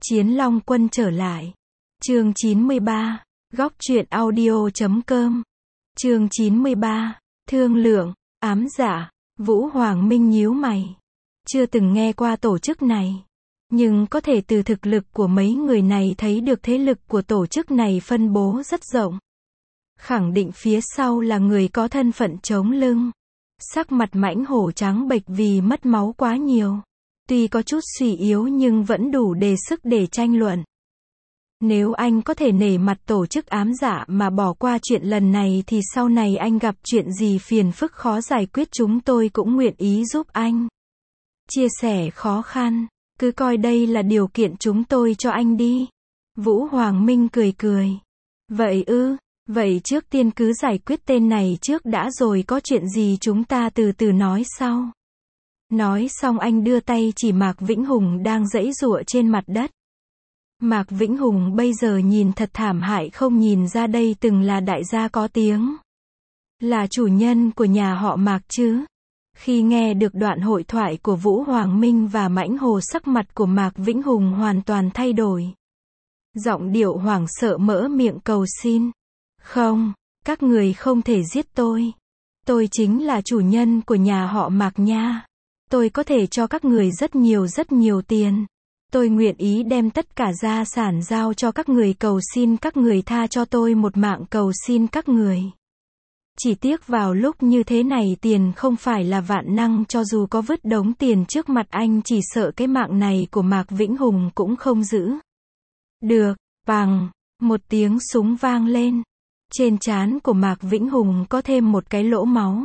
Chiến Long Quân trở lại. Chương 93. Góc truyện audio.com. Chương 93. Thương lượng, ám dạ. Vũ Hoàng Minh nhíu mày. Chưa từng nghe qua tổ chức này. Nhưng có thể từ thực lực của mấy người này thấy được thế lực của tổ chức này phân bố rất rộng. Khẳng định phía sau là người có thân phận chống lưng. Sắc mặt Mãnh Hổ trắng bệch vì mất máu quá nhiều. Tuy có chút suy yếu nhưng vẫn đủ đề sức để tranh luận. Nếu anh có thể nể mặt tổ chức ám dạ mà bỏ qua chuyện lần này thì sau này anh gặp chuyện gì phiền phức khó giải quyết chúng tôi cũng nguyện ý giúp anh. Chia sẻ khó khăn, cứ coi đây là điều kiện chúng tôi cho anh đi. Vũ Hoàng Minh cười cười. Vậy ư, vậy trước tiên cứ giải quyết tên này trước đã rồi có chuyện gì chúng ta từ từ nói sau. Nói xong anh đưa tay chỉ Mạc Vĩnh Hùng đang giãy giụa trên mặt đất. Mạc Vĩnh Hùng bây giờ nhìn thật thảm hại, không nhìn ra đây từng là đại gia có tiếng. Là chủ nhân của nhà họ Mạc chứ. Khi nghe được đoạn hội thoại của Vũ Hoàng Minh và Mãnh Hồ, sắc mặt của Mạc Vĩnh Hùng hoàn toàn thay đổi. Giọng điệu hoảng sợ mở miệng cầu xin. Không, các người không thể giết tôi. Tôi chính là chủ nhân của nhà họ Mạc nha. Tôi có thể cho các người rất nhiều tiền. Tôi nguyện ý đem tất cả gia sản giao cho các người, cầu xin các người tha cho tôi một mạng, cầu xin các người. Chỉ tiếc vào lúc như thế này tiền không phải là vạn năng, cho dù có vứt đống tiền trước mặt anh chỉ sợ cái mạng này của Mạc Vĩnh Hùng cũng không giữ được. Bằng, một tiếng súng vang lên. Trên trán của Mạc Vĩnh Hùng có thêm một cái lỗ máu.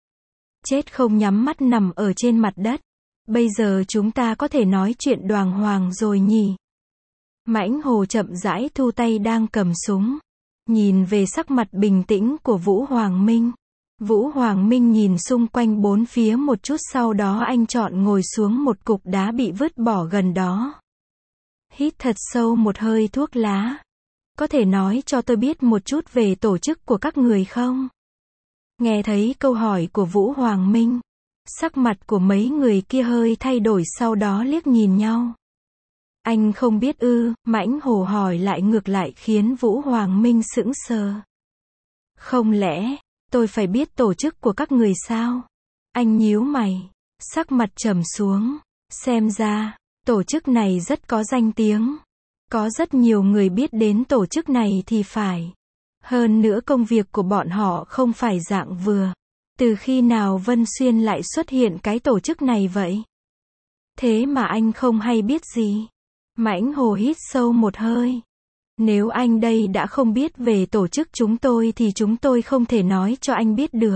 Chết không nhắm mắt nằm ở trên mặt đất. Bây giờ chúng ta có thể nói chuyện đoàng hoàng rồi nhỉ? Mãnh Hồ chậm rãi thu tay đang cầm súng. Nhìn về sắc mặt bình tĩnh của Vũ Hoàng Minh. Vũ Hoàng Minh nhìn xung quanh bốn phía một chút, sau đó anh chọn ngồi xuống một cục đá bị vứt bỏ gần đó. Hít thật sâu một hơi thuốc lá. Có thể nói cho tôi biết một chút về tổ chức của các người không? Nghe thấy câu hỏi của Vũ Hoàng Minh, sắc mặt của mấy người kia hơi thay đổi, sau đó liếc nhìn nhau. Anh không biết ư? Mãnh Hồ hỏi lại ngược lại khiến Vũ Hoàng Minh sững sờ. Không lẽ, tôi phải biết tổ chức của các người sao? Anh nhíu mày, sắc mặt trầm xuống. Xem ra, tổ chức này rất có danh tiếng. Có rất nhiều người biết đến tổ chức này thì phải. Hơn nữa công việc của bọn họ không phải dạng vừa. Từ khi nào Vân Xuyên lại xuất hiện cái tổ chức này vậy? Thế mà anh không hay biết gì. Mãnh Hồ hít sâu một hơi. Nếu anh đây đã không biết về tổ chức chúng tôi thì chúng tôi không thể nói cho anh biết được.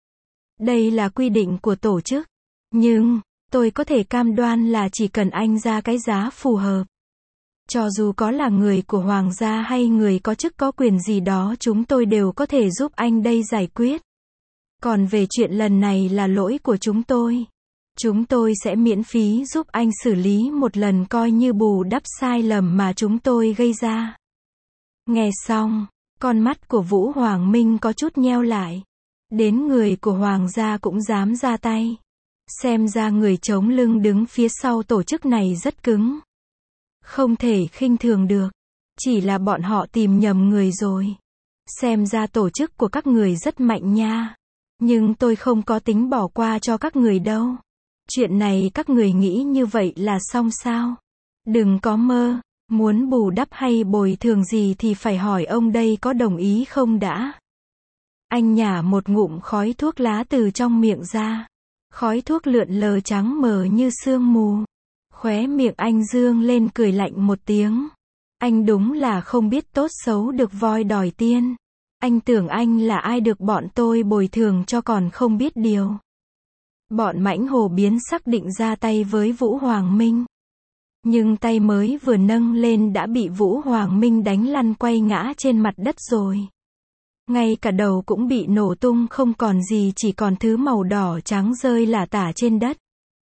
Đây là quy định của tổ chức. Nhưng, tôi có thể cam đoan là chỉ cần anh ra cái giá phù hợp. Cho dù có là người của Hoàng gia hay người có chức có quyền gì đó, chúng tôi đều có thể giúp anh đây giải quyết. Còn về chuyện lần này là lỗi của chúng tôi. Chúng tôi sẽ miễn phí giúp anh xử lý một lần, coi như bù đắp sai lầm mà chúng tôi gây ra. Nghe xong, con mắt của Vũ Hoàng Minh có chút nheo lại. Đến người của Hoàng gia cũng dám ra tay. Xem ra người chống lưng đứng phía sau tổ chức này rất cứng. Không thể khinh thường được. Chỉ là bọn họ tìm nhầm người rồi. Xem ra tổ chức của các người rất mạnh nha. Nhưng tôi không có tính bỏ qua cho các người đâu. Chuyện này các người nghĩ như vậy là xong sao? Đừng có mơ. Muốn bù đắp hay bồi thường gì thì phải hỏi ông đây có đồng ý không đã. Anh nhả một ngụm khói thuốc lá từ trong miệng ra. Khói thuốc lượn lờ trắng mờ như sương mù. Khóe miệng anh dương lên cười lạnh một tiếng. Anh đúng là không biết tốt xấu, được voi đòi tiên. Anh tưởng anh là ai được bọn tôi bồi thường cho còn không biết điều. Bọn Mãnh Hồ biến sắc định ra tay với Vũ Hoàng Minh. Nhưng tay mới vừa nâng lên đã bị Vũ Hoàng Minh đánh lăn quay ngã trên mặt đất rồi. Ngay cả đầu cũng bị nổ tung không còn gì, chỉ còn thứ màu đỏ trắng rơi lả tả trên đất.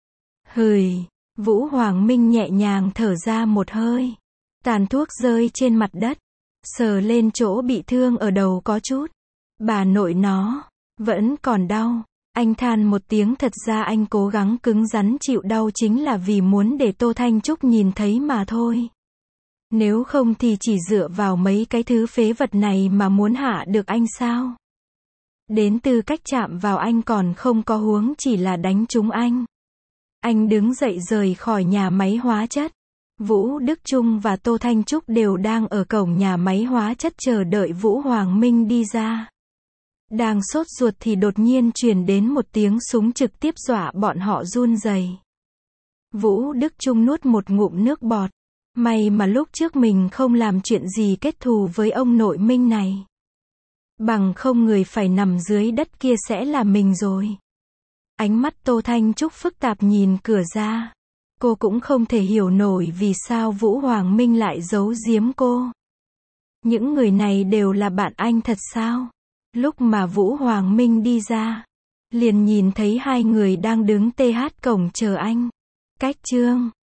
Hừi, Vũ Hoàng Minh nhẹ nhàng thở ra một hơi. Tàn thuốc rơi trên mặt đất. Sờ lên chỗ bị thương ở đầu có chút. Bà nội nó, vẫn còn đau. Anh than một tiếng, thật ra anh cố gắng cứng rắn chịu đau chính là vì muốn để Tô Thanh Trúc nhìn thấy mà thôi. Nếu không thì chỉ dựa vào mấy cái thứ phế vật này mà muốn hạ được anh sao? Đến từ cách chạm vào anh còn không có huống chỉ là đánh trúng anh. Anh đứng dậy rời khỏi nhà máy hóa chất. Vũ Đức Trung và Tô Thanh Trúc đều đang ở cổng nhà máy hóa chất chờ đợi Vũ Hoàng Minh đi ra. Đang sốt ruột thì đột nhiên truyền đến một tiếng súng trực tiếp dọa bọn họ run rẩy. Vũ Đức Trung nuốt một ngụm nước bọt. May mà lúc trước mình không làm chuyện gì kết thù với ông nội Minh này. Bằng không người phải nằm dưới đất kia sẽ là mình rồi. Ánh mắt Tô Thanh Trúc phức tạp nhìn cửa ra. Cô cũng không thể hiểu nổi vì sao Vũ Hoàng Minh lại giấu giếm cô. Những người này đều là bạn anh thật sao? Lúc mà Vũ Hoàng Minh đi ra, liền nhìn thấy hai người đang đứng TH cổng chờ anh. Cách chương